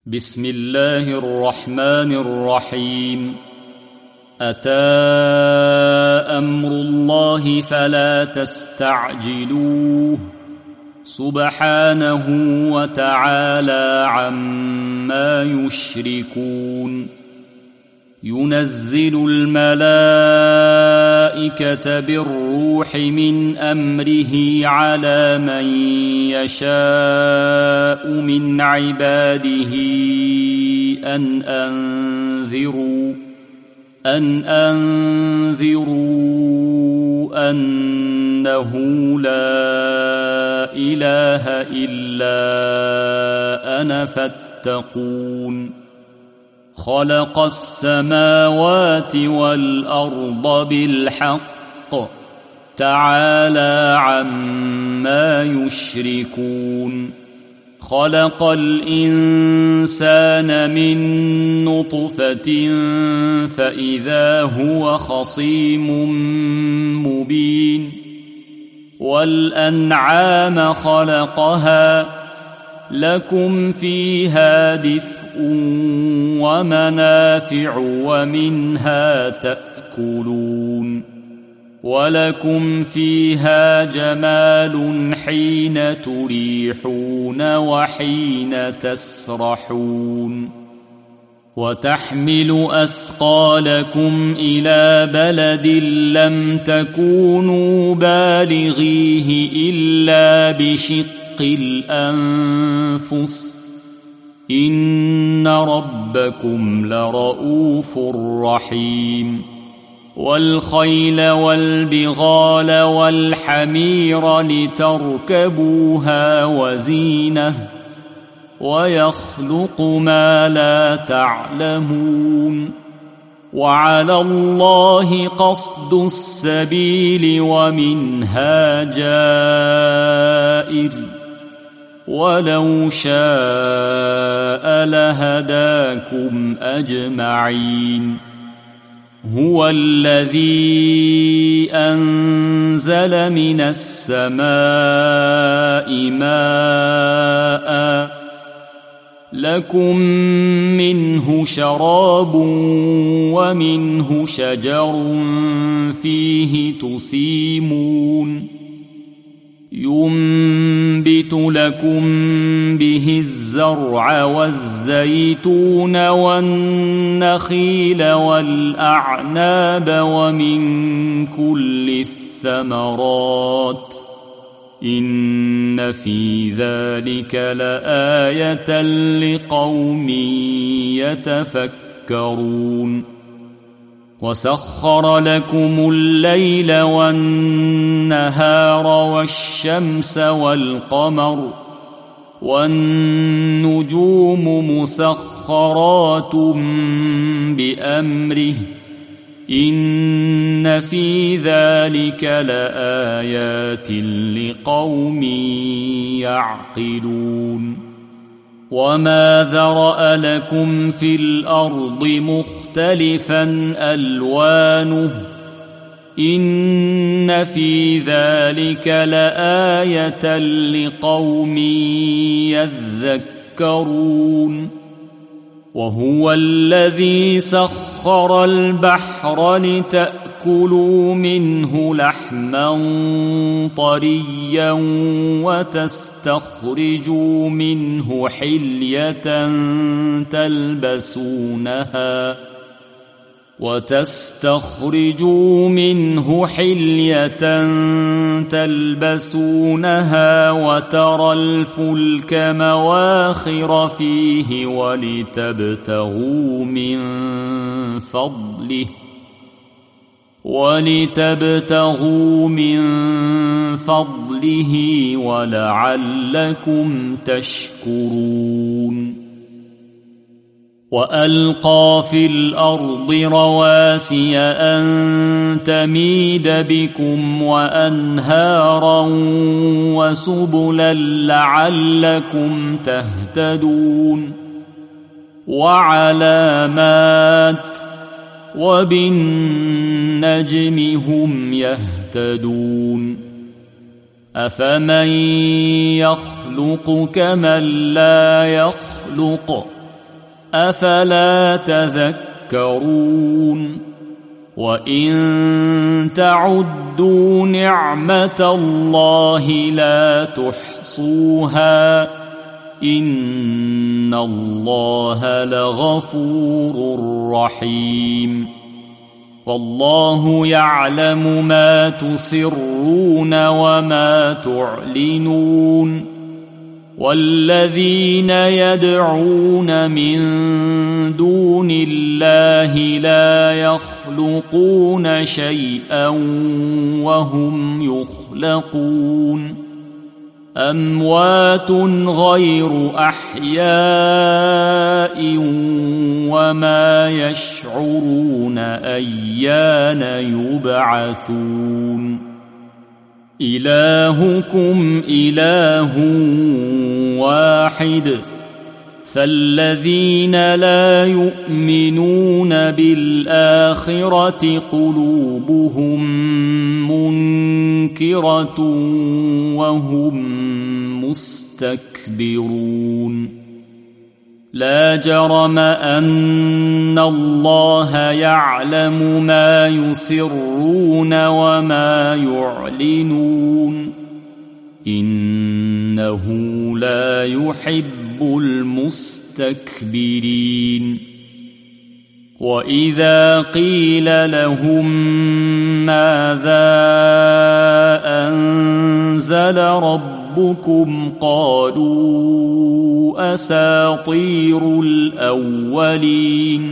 بسم الله الرحمن الرحيم. أتى أمر الله فلا تستعجلوه سبحانه وتعالى عما يشركون. ينزل الملائكة بالروح من أمره على من يشاء من عباده أن أنذروا أنه لا إله إلا أنا فاتقون. خلق السماوات والأرض بالحق تعالى عما يشركون. خلق الإنسان من نطفة فإذا هو خصيم مبين. والأنعام خلقها لكم فيها دفء ومنافع ومنها تأكلون. ولكم فيها جمال حين تريحون وحين تسرحون. وتحمل أثقالكم إلى بلد لم تكونوا بالغيه إلا بشق الأنفس إن ربكم لرؤوف رحيم. والخيل والبغال والحمير لتركبوها وزينة ويخلق ما لا تعلمون. وعلى الله قصد السبيل ومنها جائر ولو شاء لهداكم أجمعين. هو الذي أنزل من السماء ماء لكم منه شراب ومنه شجر فيه تسيمون. ينبت لكم به الزرع والزيتون والنخيل والأعناب ومن كل الثمرات إن في ذلك لآية لقوم يتفكرون. وسخر لكم الليل والنهار والشمس والقمر والنجوم مسخرات بأمره إن في ذلك لآيات لقوم يعقلون. وما ذرأ لكم في الأرض مختلفا ألوانه إن في ذلك لآية لقوم يذكرون. وهو الذي سخر البحر لتأكلوا منه لحما طريا وتستخرجوا منه حلية تلبسونها وترى الفلك مواخر فيه ولتبتغوا من فضله ولعلكم تشكرون. وألقى في الأرض رواسي أن تميد بكم وأنهارا وسبلا لعلكم تهتدون. وعلامات وبالنجم هم يهتدون. أفمن يخلق كمن لا يخلق أفلا تذكرون وإن تعدوا نعمة الله لا تحصوها إن الله لغفور رحيم والله يعلم ما تسرون وما تعلنون والذين يدعون من دون الله لا يخلقون شيئا وهم يخلقون أموات غير أحياء وما يشعرون أيان يبعثون إلهكم إله واحد فالذين لا يؤمنون بالآخرة قلوبهم منكرة وهم مستكبرون لا جرم أن الله يعلم ما يسرون وما يعلنون إنه لا يحب المستكبرين وإذا قيل لهم ماذا أنزل ربكم قالوا أساطير الأولين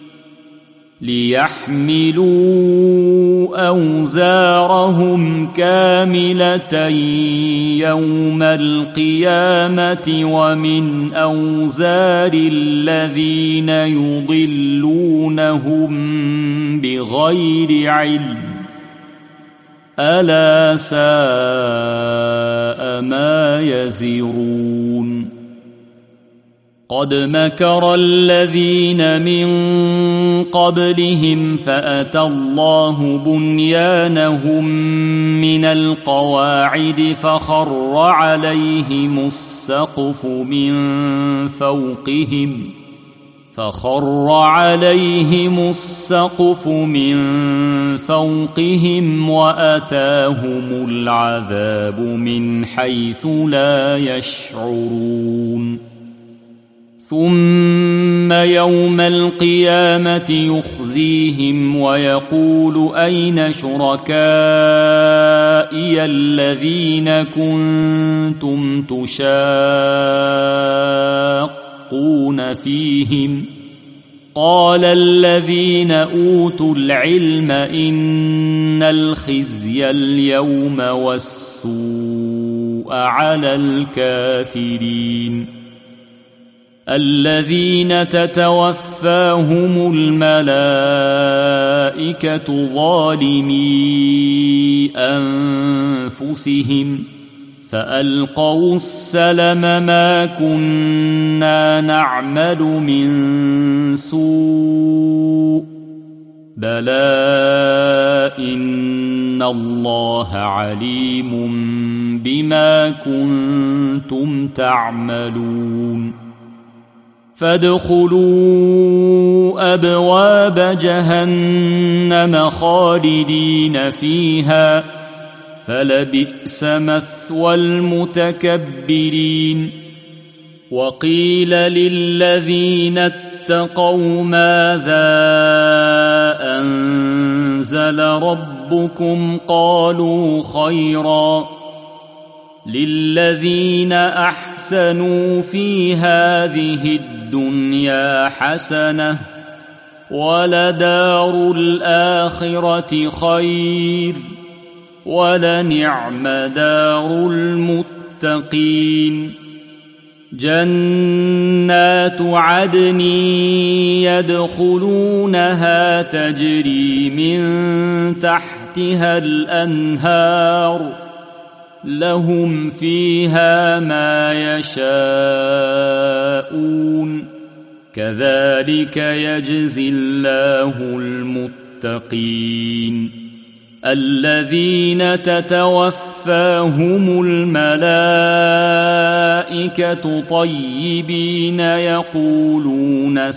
ليحملوا أوزارهم كاملة يوم القيامة ومن أوزار الذين يضلونهم بغير علم ألا ساء ما يزرون قد مكر الذين من قبلهم فأتى الله بنيانهم من القواعد فخر عليهم السقف من فوقهم وأتاهم العذاب من حيث لا يشعرون ثم يوم القيامة يخزيهم ويقول أين شركائي الذين كنتم تشاقون فيهم قال الذين أوتوا العلم إن الخزي اليوم والسوء على الكافرين الذين تتوفاهم الملائكة ظالمي أنفسهم فألقوا السلم ما كنا نعمل من سوء بلى إن الله عليم بما كنتم تعملون فادخلوا أبواب جهنم خالدين فيها فلبئس مثوى المتكبرين وقيل للذين اتقوا ماذا أنزل ربكم قالوا خيرا للذين أحسنوا في هذه الدنيا حسنة ولدار الآخرة خير ولنعم دار المتقين جنات عدن يدخلونها تجري من تحتها الأنهار لهم فيها ما يشاءون كذلك يجزي الله المتقين الذين تتوفاهم الملائكة طيبين يقولون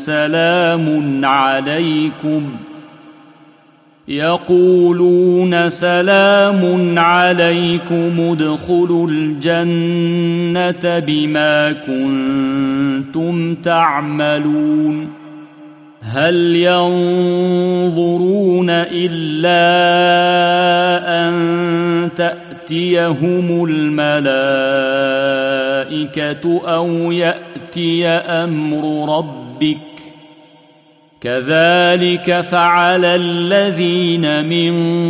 سلام عليكم ادخلوا الجنة بما كنتم تعملون هل ينظرون إلا أن تأتيهم الملائكة أو يأتي أمر ربك كذلك فعل الذين من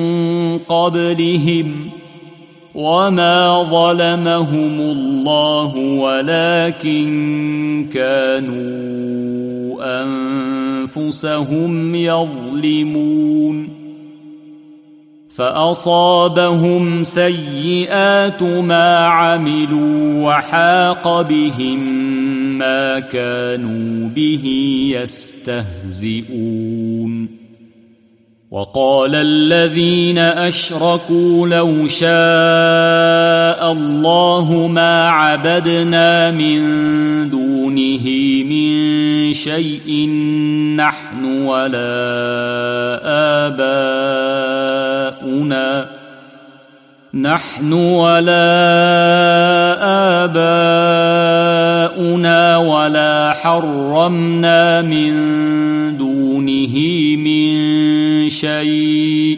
قبلهم وما ظلمهم الله ولكن كانوا أنفسهم يظلمون فأصابهم سيئات ما عملوا وحاق بهم ما كانوا به يستهزئون وقال الذين أشركوا لو شاء الله ما عبدنا من دونه من شيء نحن ولا آباؤنا ولا حرمنا من دونه من شيء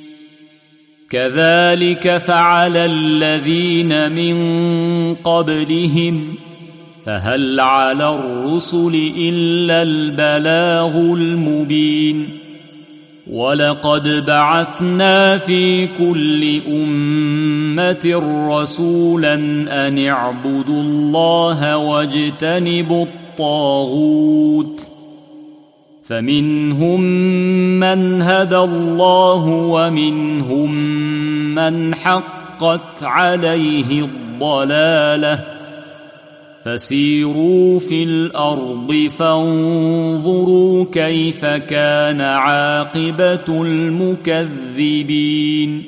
كذلك فعل الذين من قبلهم فهل على الرسل إلا البلاغ المبين ولقد بعثنا في كل أمة رسولا أن اعبدوا الله واجتنبوا الطاغوت فمنهم من هدى الله ومنهم من حقت عليه الضلالة فسيروا في الأرض فانظروا كيف كان عاقبة المكذبين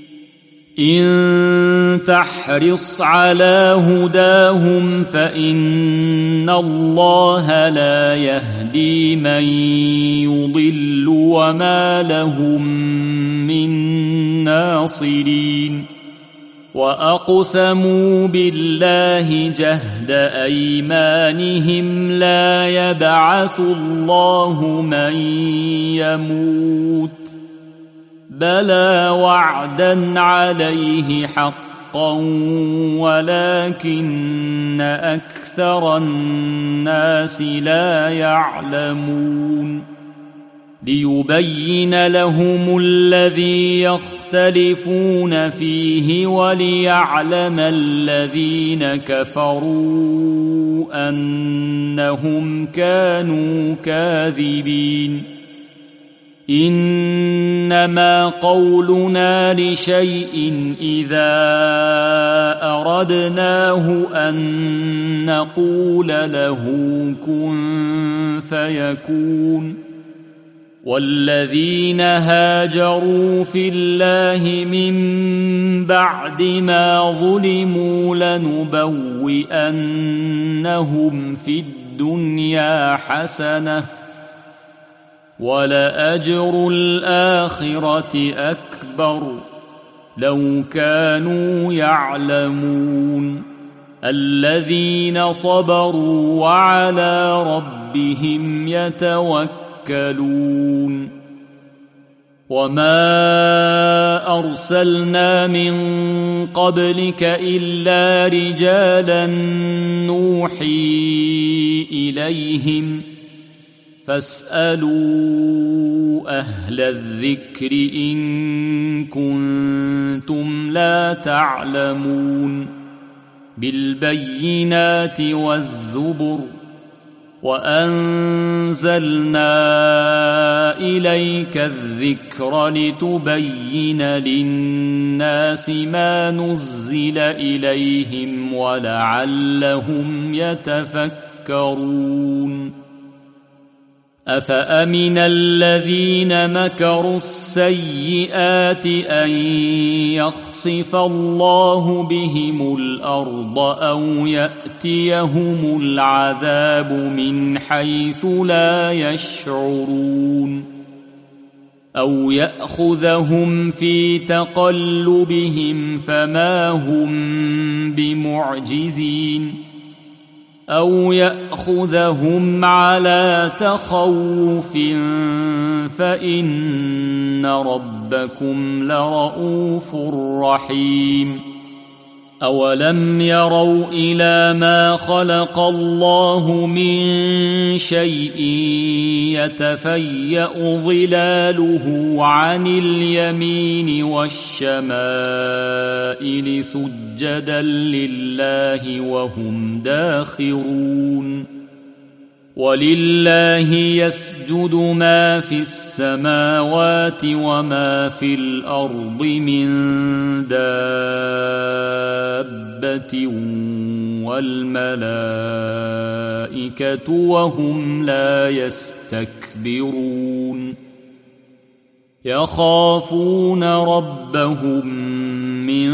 إن تحرص على هداهم فإن الله لا يهدي من يضل وما لهم من ناصرين وأقسموا بالله جهد أيمانهم لا يبعث الله من يموت بلى وعدا عليه حقا ولكن أكثر الناس لا يعلمون ليبين لهم الذي يختلفون فيه وليعلم الذين كفروا أنهم كانوا كاذبين إنما قولنا لشيء إذا أردناه أن نقول له كن فيكون والذين هاجروا في الله من بعد ما ظلموا لنبوئنهم في الدنيا حسنة ولأجر الآخرة أكبر لو كانوا يعلمون الذين صبروا وعلى ربهم يتوكلون وما أرسلنا من قبلك إلا رجالا نوحي إليهم فاسألوا أهل الذكر إن كنتم لا تعلمون بالبينات والزبر وأنزلنا إليك الذكر لتبين للناس ما نزل إليهم ولعلهم يتفكرون أفأمن الذين مكروا السيئات أن يخسف الله بهم الأرض أو يأتيهم العذاب من حيث لا يشعرون أو يأخذهم في تقلبهم فما هم بمعجزين أو يأخذهم على تخوف فإن ربكم لرؤوف رحيم أولم يروا إلى ما خلق الله من شيء يتفيأ ظلاله عن اليمين والشمائل سجدا لله وهم داخرون ولله يسجد ما في السماوات وما في الأرض من دابة والملائكة وهم لا يستكبرون يخافون ربهم من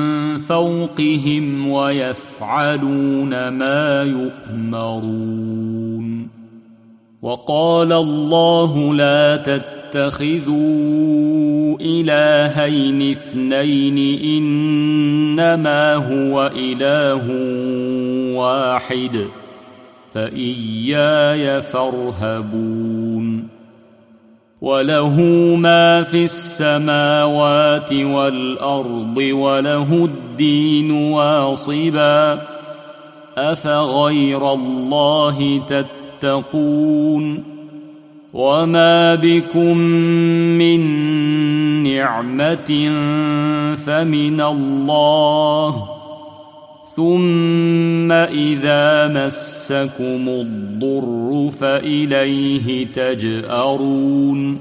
فوقهم ويفعلون ما يؤمرون وقال الله لا تتخذوا إلهين اثنين إنما هو إله واحد فإياي فارهبون وله ما في السماوات والأرض وله الدين واصبا أفغير الله تتقون وما بكم من نعمة فمن الله ثم إذا مسكم الضر فإليه تجأرون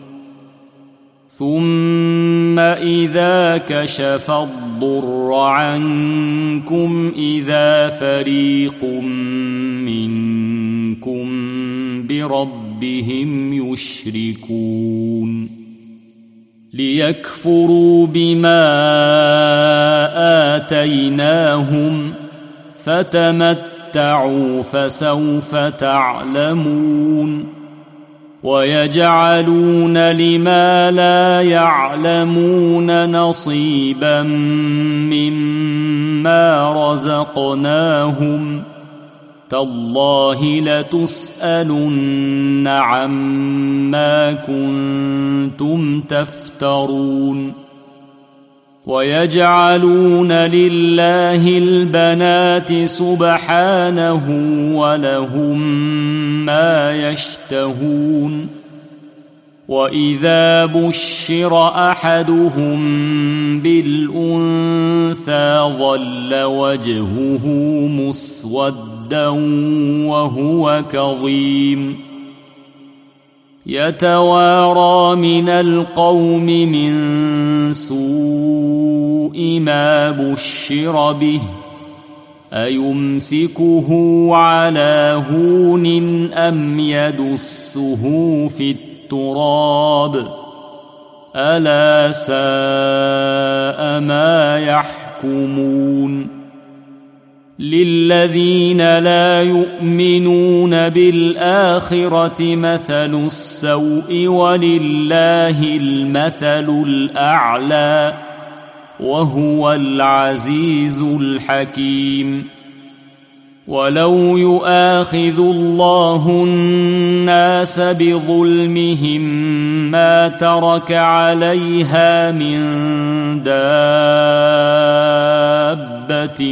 ثم إذا كشف الضر عنكم إذا فريق منكم بربهم يشركون ليكفروا بما آتيناهم فتمتعوا فسوف تعلمون ويجعلون لما لا يعلمون نصيبا مما رزقناهم تالله لتسألن عما كنتم تفترون ويجعلون لله البنات سبحانه ولهم ما يشتهون وإذا بشر أحدهم بالأنثى ظل وجهه مسودا وهو كظيم يتوارى من القوم من سوء ما بشر به أيمسكه على هون أم يدسه في التراب ألا ساء ما يحكمون للذين لا يؤمنون بالآخرة مثل السوء ولله المثل الأعلى وهو العزيز الحكيم ولو يؤاخذ الله الناس بظلمهم ما ترك عليها من دابة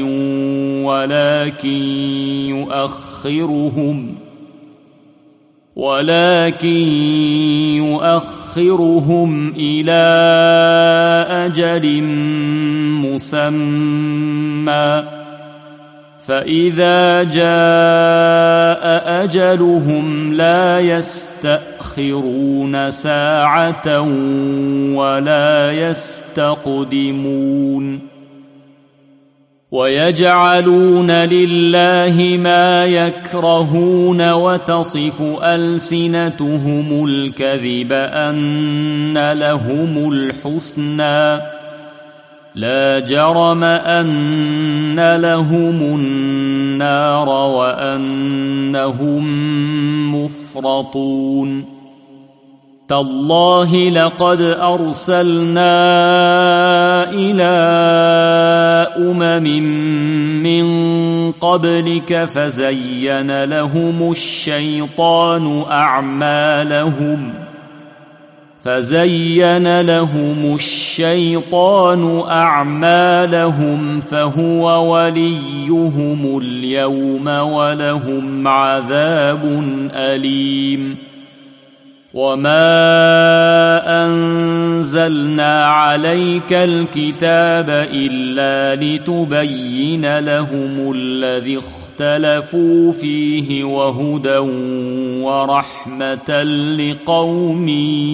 ولكن يؤخرهم إلى أجل مسمى فإذا جاء أجلهم لا يستأخرون ساعة ولا يستقدمون ويجعلون لله ما يكرهون وتصف ألسنتهم الكذب أن لهم الحسنى لا جرم أن لهم النار وأنهم مفرطون تالله لقد أرسلنا إلى أمم من قبلك فزين لهم الشيطان أعمالهم فهو وليهم اليوم ولهم عذاب أليم وما أنزلنا عليك الكتاب إلا لتبين لهم الذي اختلفوا فيه وهدى ورحمة لقوم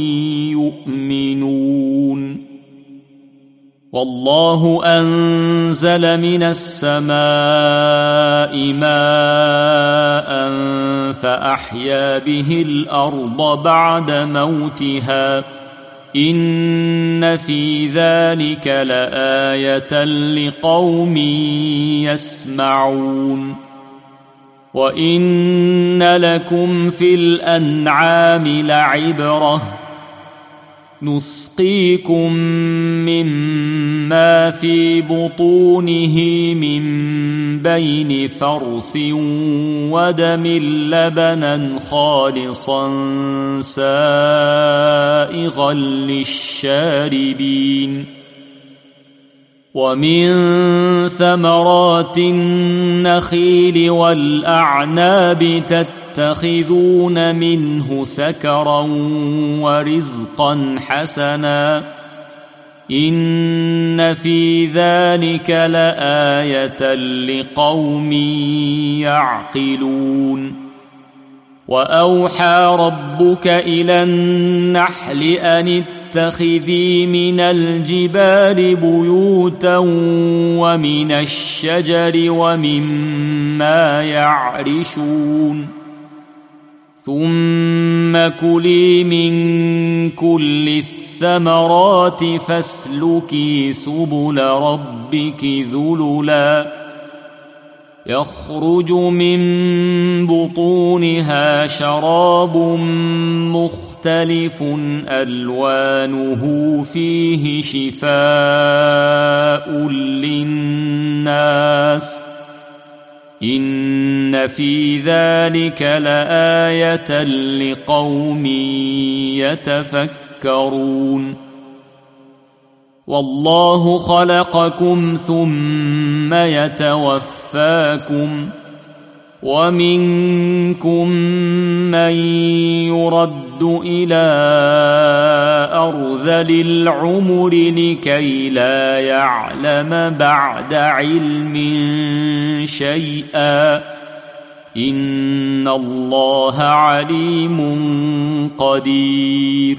يؤمنون والله أنزل من السماء ماء فأحيا به الأرض بعد موتها إن في ذلك لآية لقوم يسمعون وإن لكم في الأنعام لعبرة نسقيكم مما في بطونه من بين فرث ودم لبنا خالصا سائغا للشاربين ومن ثمرات النخيل والأعناب تتخذون منه سكرا ورزقا حسنا إن في ذلك لآية لقوم يعقلون وأوحى ربك إلى النحل أن اتخذي من الجبال بيوتا ومن الشجر ومما يعرشون ثم كلي من كل الثمرات فاسلكي سبل ربك ذللا يخرج من بطونها شراب مختلف ألوانه فيه شفاء للناس إن في ذلك لآية لقوم يتفكرون والله خلقكم ثم يتوفاكم ومنكم من يرد إلى أرذل العمر لكي لا يعلم بعد علم شيئا إن الله عليم قدير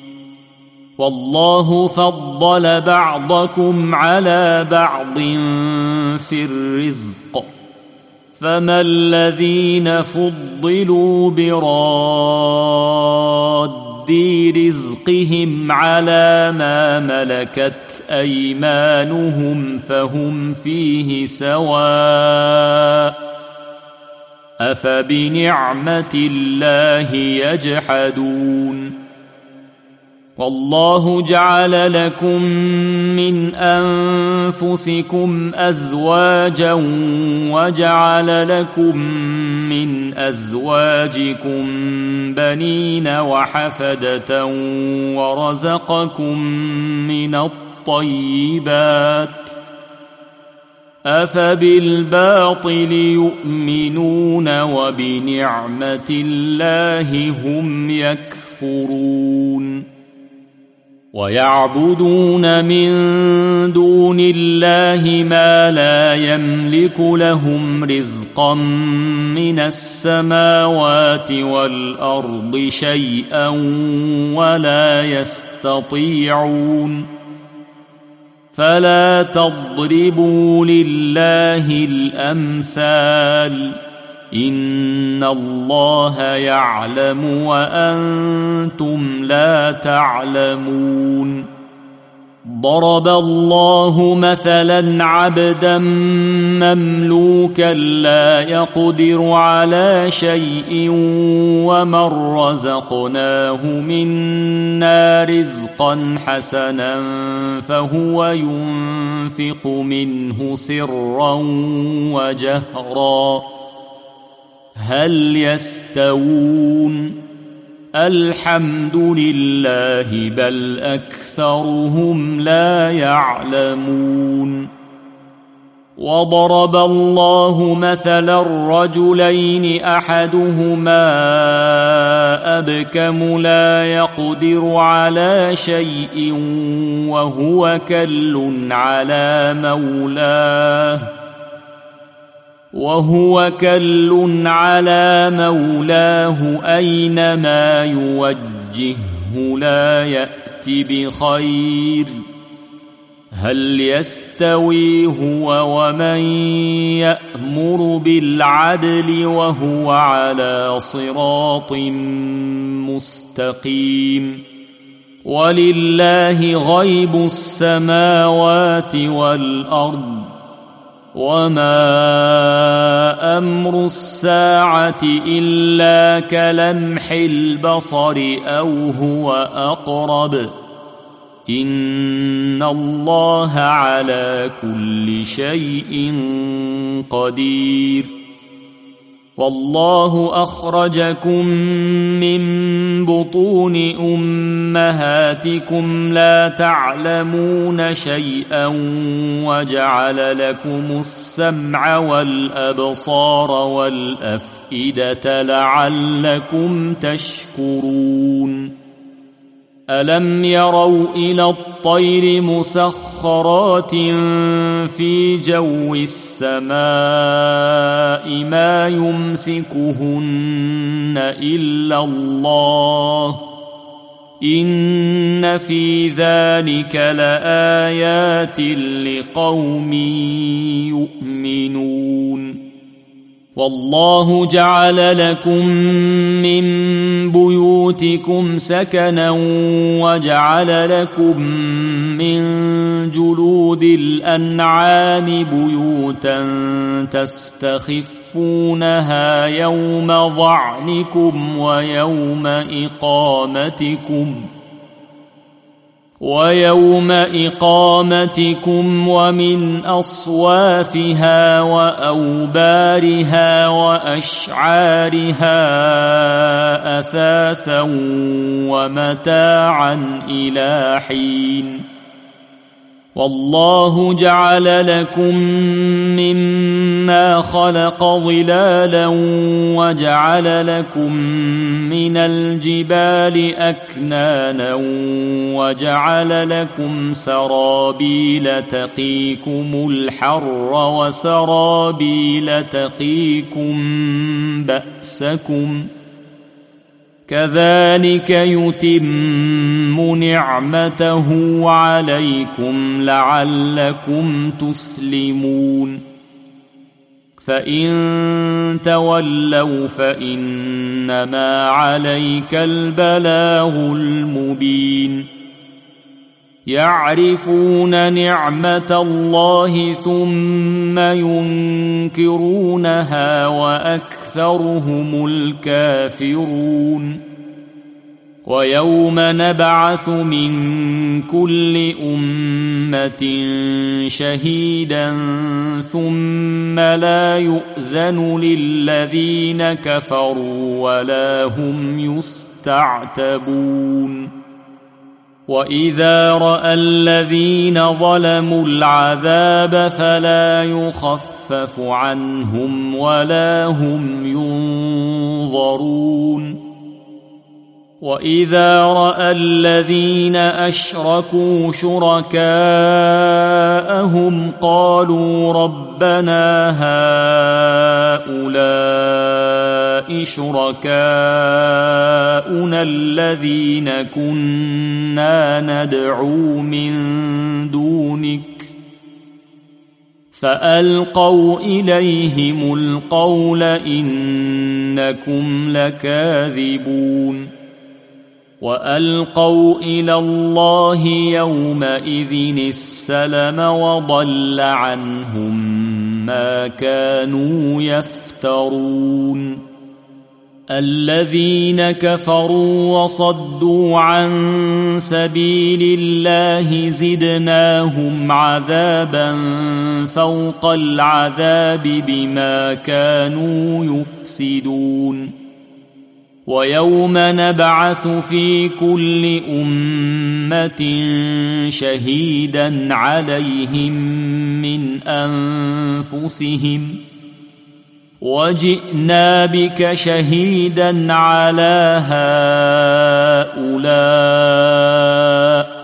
والله فضل بعضكم على بعض في الرزق فما الذين فضلوا براد رزقهم على ما ملكت أيمانهم فهم فيه سواء أفبنعمة الله يجحدون والله جعل لكم من أنفسكم أزواجا وجعل لكم من أزواجكم بنين وحفدة ورزقكم من الطيبات أفبالباطل يؤمنون وبنعمة الله هم يكفرون ويعبدون من دون الله ما لا يملك لهم رزقا من السماوات والأرض شيئا ولا يستطيعون فلا تضربوا لله الأمثال إن الله يعلم وأنتم لا تعلمون ضرب الله مثلا عبدا مملوكا لا يقدر على شيء ومن رزقناه منا رزقا حسنا فهو ينفق منه سرا وجهرا هل يستوون الحمد لله بل أكثرهم لا يعلمون وضرب الله مثلا رجلين أحدهما أبكم لا يقدر على شيء وهو كل على مولاه أينما يوجهه لا يأت بخير هل يستوي هو ومن يأمر بالعدل وهو على صراط مستقيم ولله غيب السماوات والأرض وما أمر الساعة إلا كلمح البصر أو هو أقرب إن الله على كل شيء قدير والله أخرجكم من بطون أمهاتكم لا تعلمون شيئا وجعل لكم السمع والأبصار والأفئدة لعلكم تشكرون ألم يروا إلى الطير مسخرات في جو السماء ما يمسكهن إلا الله إن في ذلك لآيات لقوم يؤمنون والله جعل لكم من بيوتكم سكنا وجعل لكم من جلود الأنعام بيوتا تستخفونها يوم ظعنكم ويوم إقامتكم ومن أصوافها وأوبارها وأشعارها أثاثا ومتاعا إلى حين والله جعل لكم مما خلق ظلالا وجعل لكم من الجبال أكنانا وجعل لكم سرابيل تقيكم الحر وسرابيل تقيكم بأسكم كذلك يتم نعمته عليكم لعلكم تسلمون فإن تولوا فإنما عليك البلاغ المبين يعرفون نعمة الله ثم ينكرونها وأكثرهم الكافرون ويوم نبعث من كل أمة شهيدا ثم لا يؤذن للذين كفروا ولا هم يستعتبون وإذا رأى الذين ظلموا العذاب فلا يخفف عنهم ولا هم ينظرون وإذا رأى الذين أشركوا شركاءهم قالوا ربنا هؤلاء شركاؤنا الذين كنا ندعو من دون دونك فألقوا إليهم القول إنكم لكاذبون وألقوا إلى الله يومئذ السلم وضل عنهم ما كانوا يفترون الذين كفروا وصدوا عن سبيل الله زدناهم عذابا فوق العذاب بما كانوا يفسدون ويوم نبعث في كل أمة شهيدا عليهم من أنفسهم وجئنا بك شهيدا على هؤلاء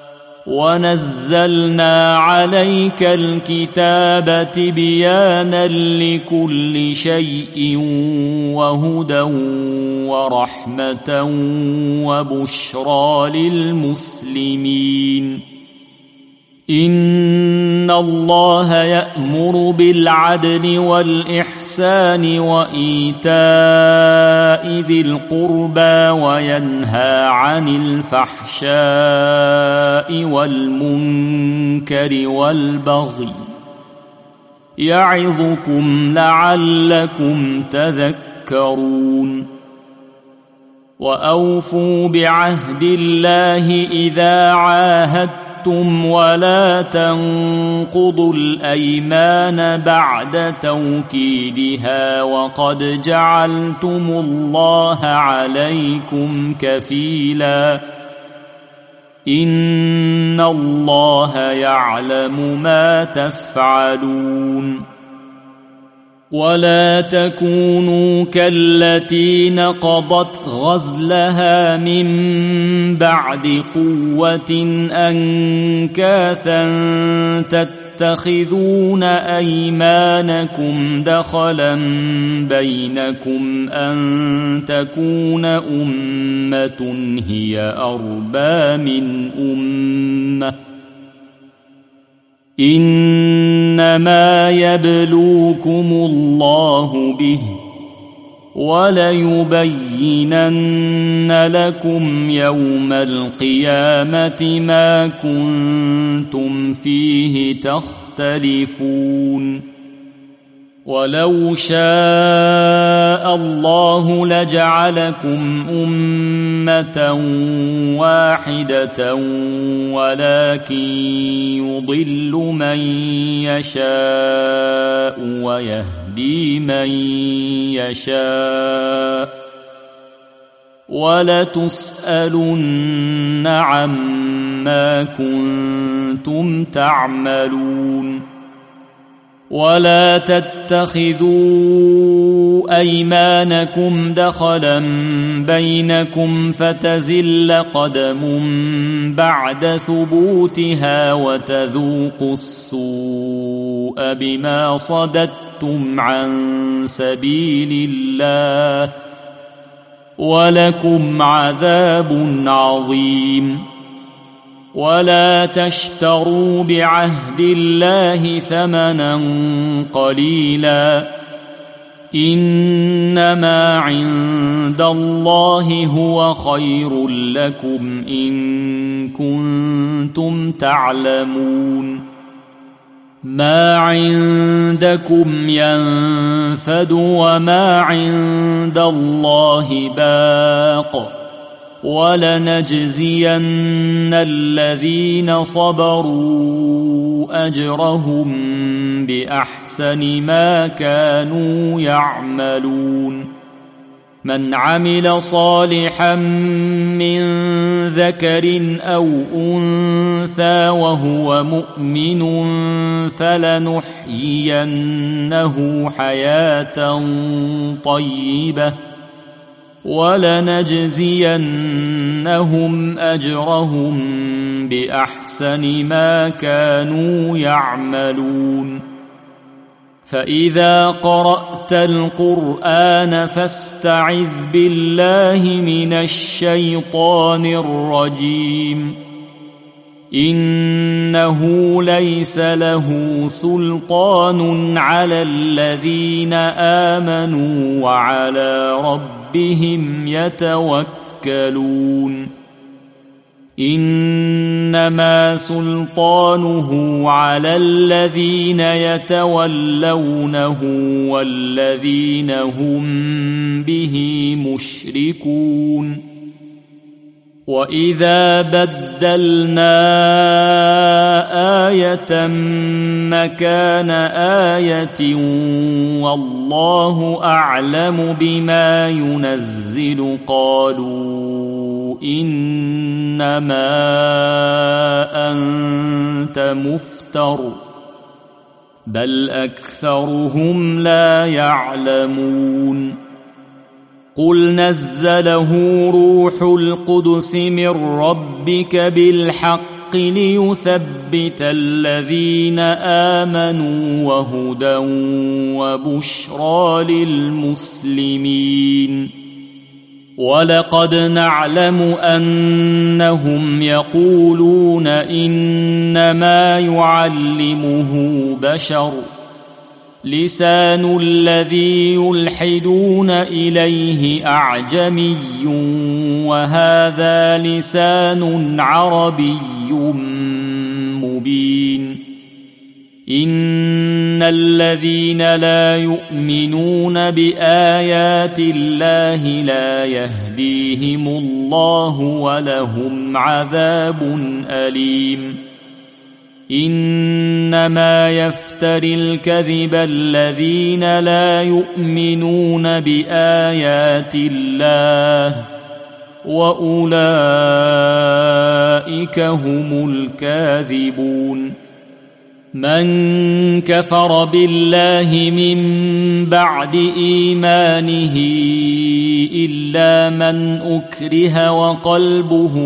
ونزلنا عليك الكتاب تبيانا لكل شيء وهدى ورحمة وبشرى للمسلمين إن الله يأمر بالعدل والإحسان وإيتاء ذي القربى وينهى عن الفحشاء والمنكر والبغي يعظكم لعلكم تذكرون وأوفوا بعهد الله إذا عاهدتم ولا تنقضوا الأيمان بعد توكيدها وقد جعلتم الله عليكم كفيلا إن الله يعلم ما تفعلون ولا تكونوا كالتي نقضت غزلها من بعد قوة أنكاثا تتخذون أيمانكم دخلا بينكم أن تكون أمة هي أربى من أمة إنما يبلوكم الله به وليبينن لكم يوم القيامة ما كنتم فيه تختلفون ولو شاء الله لجعلكم أمة واحدة ولكن يضل من يشاء ويهدي من يشاء ولتسألن عما كنتم تعملون ولا تتخذوا أيمانكم دخلا بينكم فتزل قدم بعد ثبوتها وتذوقوا السوء بما صددتم عن سبيل الله ولكم عذاب عظيم ولا تشتروا بعهد الله ثمنا قليلا إنما عند الله هو خير لكم إن كنتم تعلمون ما عندكم ينفد وما عند الله باق ولنجزين الذين صبروا أجرهم بأحسن ما كانوا يعملون من عمل صالحا من ذكر أو أنثى وهو مؤمن فلنحيينه حياة طيبة ولنجزينهم أجرهم بأحسن ما كانوا يعملون فإذا قرأت القرآن فاستعذ بالله من الشيطان الرجيم إنه ليس له سلطان على الذين آمنوا وعلى ربهم يتوكلون إنما سلطانه على الذين يتولونه والذين هم به مشركون وإذا بدلنا آية مكان آية والله أعلم بما ينزل قالوا إنما أنت مفتر بل أكثرهم لا يعلمون قل نزله روح القدس من ربك بالحق ليثبت الذين آمنوا وهدى وبشرى للمسلمين ولقد نعلم أنهم يقولون إنما يعلمه بشر لسان الذي يلحدون إليه أعجمي وهذا لسان عربي مبين إن الذين لا يؤمنون بآيات الله لا يهديهم الله ولهم عذاب أليم إنما يفتري الكذب الذين لا يؤمنون بآيات الله وأولئك هم الكاذبون من كفر بالله من بعد إيمانه إلا من أكره وقلبه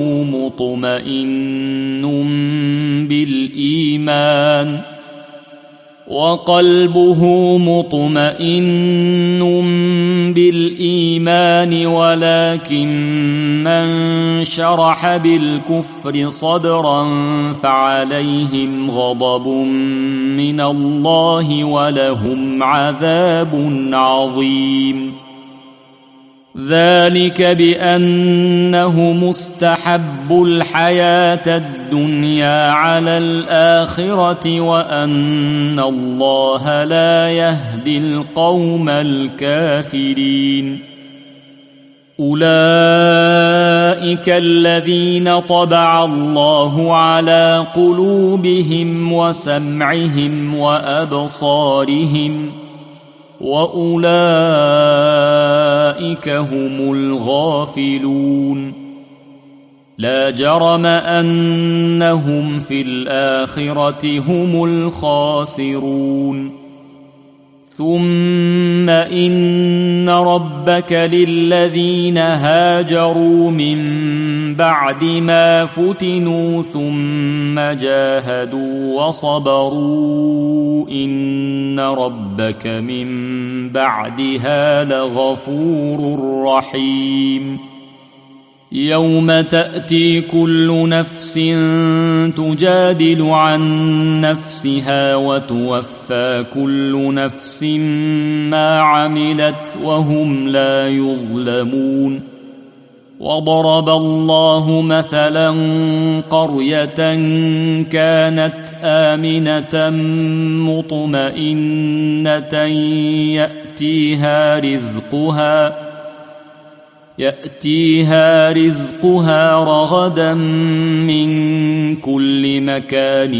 مطمئن بالإيمان ولكن من شرح بالكفر صدرا فعليهم غضب من الله ولهم عذاب عظيم ذلك بأنه مستحب الحياة الدنيا على الآخرة وأن الله لا يهدي القوم الكافرين أولئك الذين طبع الله على قلوبهم وسمعهم وأبصارهم وأولئك هم الغافلون لا جرم أنهم في الآخرة هم الخاسرون ثم إن ربك للذين هاجروا من بعد ما فتنوا ثم جاهدوا وصبروا إن ربك من بعدها لغفور رحيم يوم تأتي كل نفس تجادل عن نفسها وتوفى كل نفس ما عملت وهم لا يظلمون وضرب الله مثلا قرية كانت آمنة مطمئنة يأتيها رزقها رغدا من كل مكان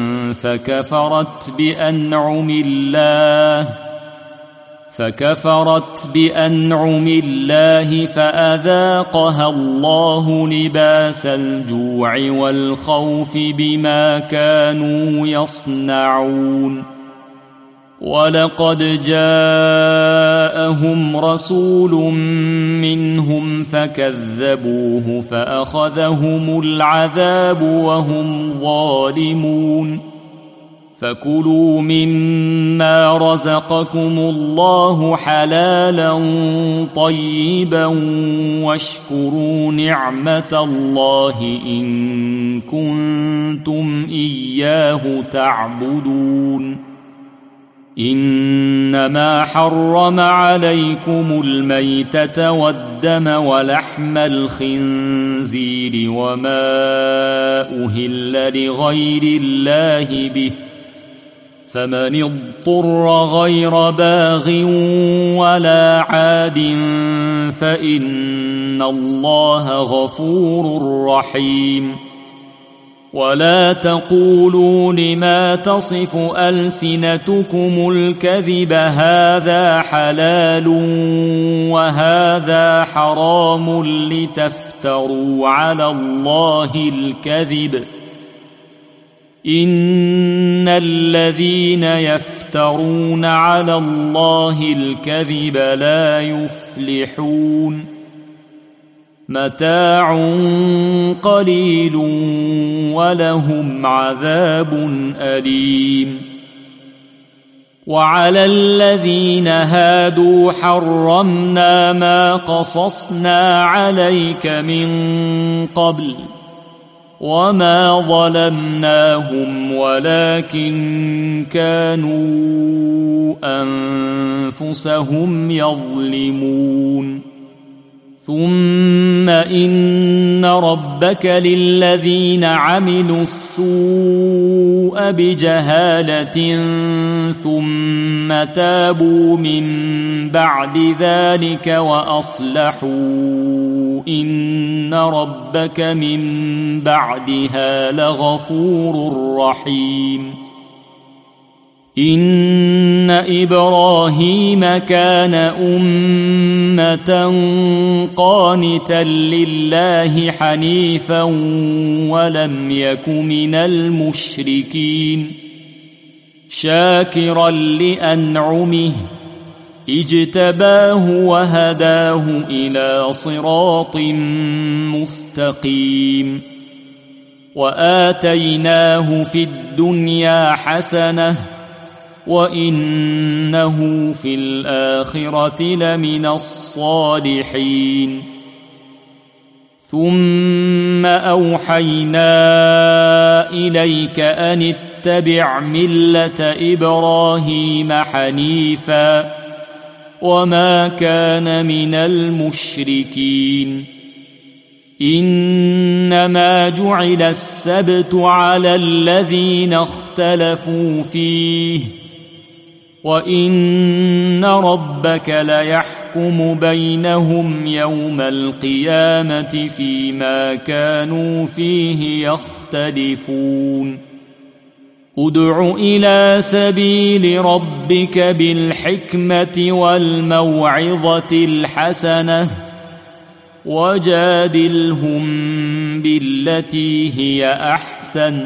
فكفرت بأنعم الله فأذاقها الله لباس الجوع والخوف بما كانوا يصنعون ولقد جاءهم رسول منهم فكذبوه فأخذهم العذاب وهم ظالمون فكلوا مما رزقكم الله حلالا طيبا واشكروا نعمة الله إن كنتم إياه تعبدون إنما حرم عليكم الميتة والدم ولحم الخنزير وما أهل لغير الله به فمن اضطر غير باغ ولا عاد فإن الله غفور رحيم ولا تقولوا لما تصف ألسنتكم الكذب هذا حلال وهذا حرام لتفتروا على الله الكذب إن الذين يفترون على الله الكذب لا يفلحون متاع قليل ولهم عذاب أليم وعلى الذين هادوا حرمنا ما قصصنا عليك من قبل وما ظلمناهم ولكن كانوا أنفسهم يظلمون ثم إن ربك للذين عملوا السوء بجهالة ثم تابوا من بعد ذلك وأصلحوا إن ربك من بعدها لغفور رحيم إن إبراهيم كان أمة قانتا لله حنيفا ولم يك من المشركين شاكرا لأنعمه اجتباه وهداه إلى صراط مستقيم وآتيناه في الدنيا حسنة وإنه في الآخرة لمن الصالحين ثم أوحينا إليك أن اتبع ملة إبراهيم حنيفا وما كان من المشركين إنما جعل السبت على الذين اختلفوا فيه وإن ربك ليحكم بينهم يوم القيامة فيما كانوا فيه يختلفون ادع إلى سبيل ربك بالحكمة والموعظة الحسنة وجادلهم بالتي هي أحسن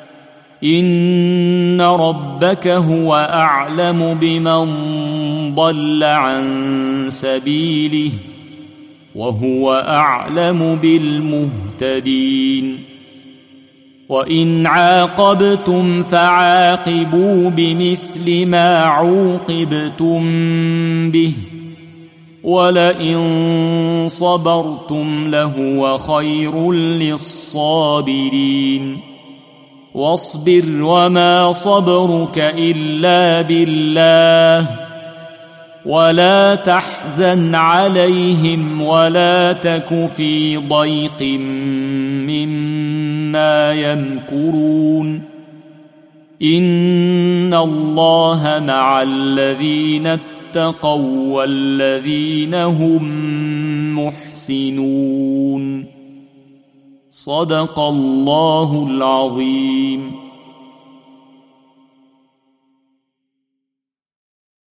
إن ربك هو أعلم بمن ضل عن سبيله وهو أعلم بالمهتدين وإن عاقبتم فعاقبوا بمثل ما عوقبتم به ولئن صبرتم لهو خير للصابرين واصبر وما صبرك إلا بالله ولا تحزن عليهم ولا تك في ضيق مما يمكرون إن الله مع الذين اتقوا والذين هم محسنون صدق الله العظيم.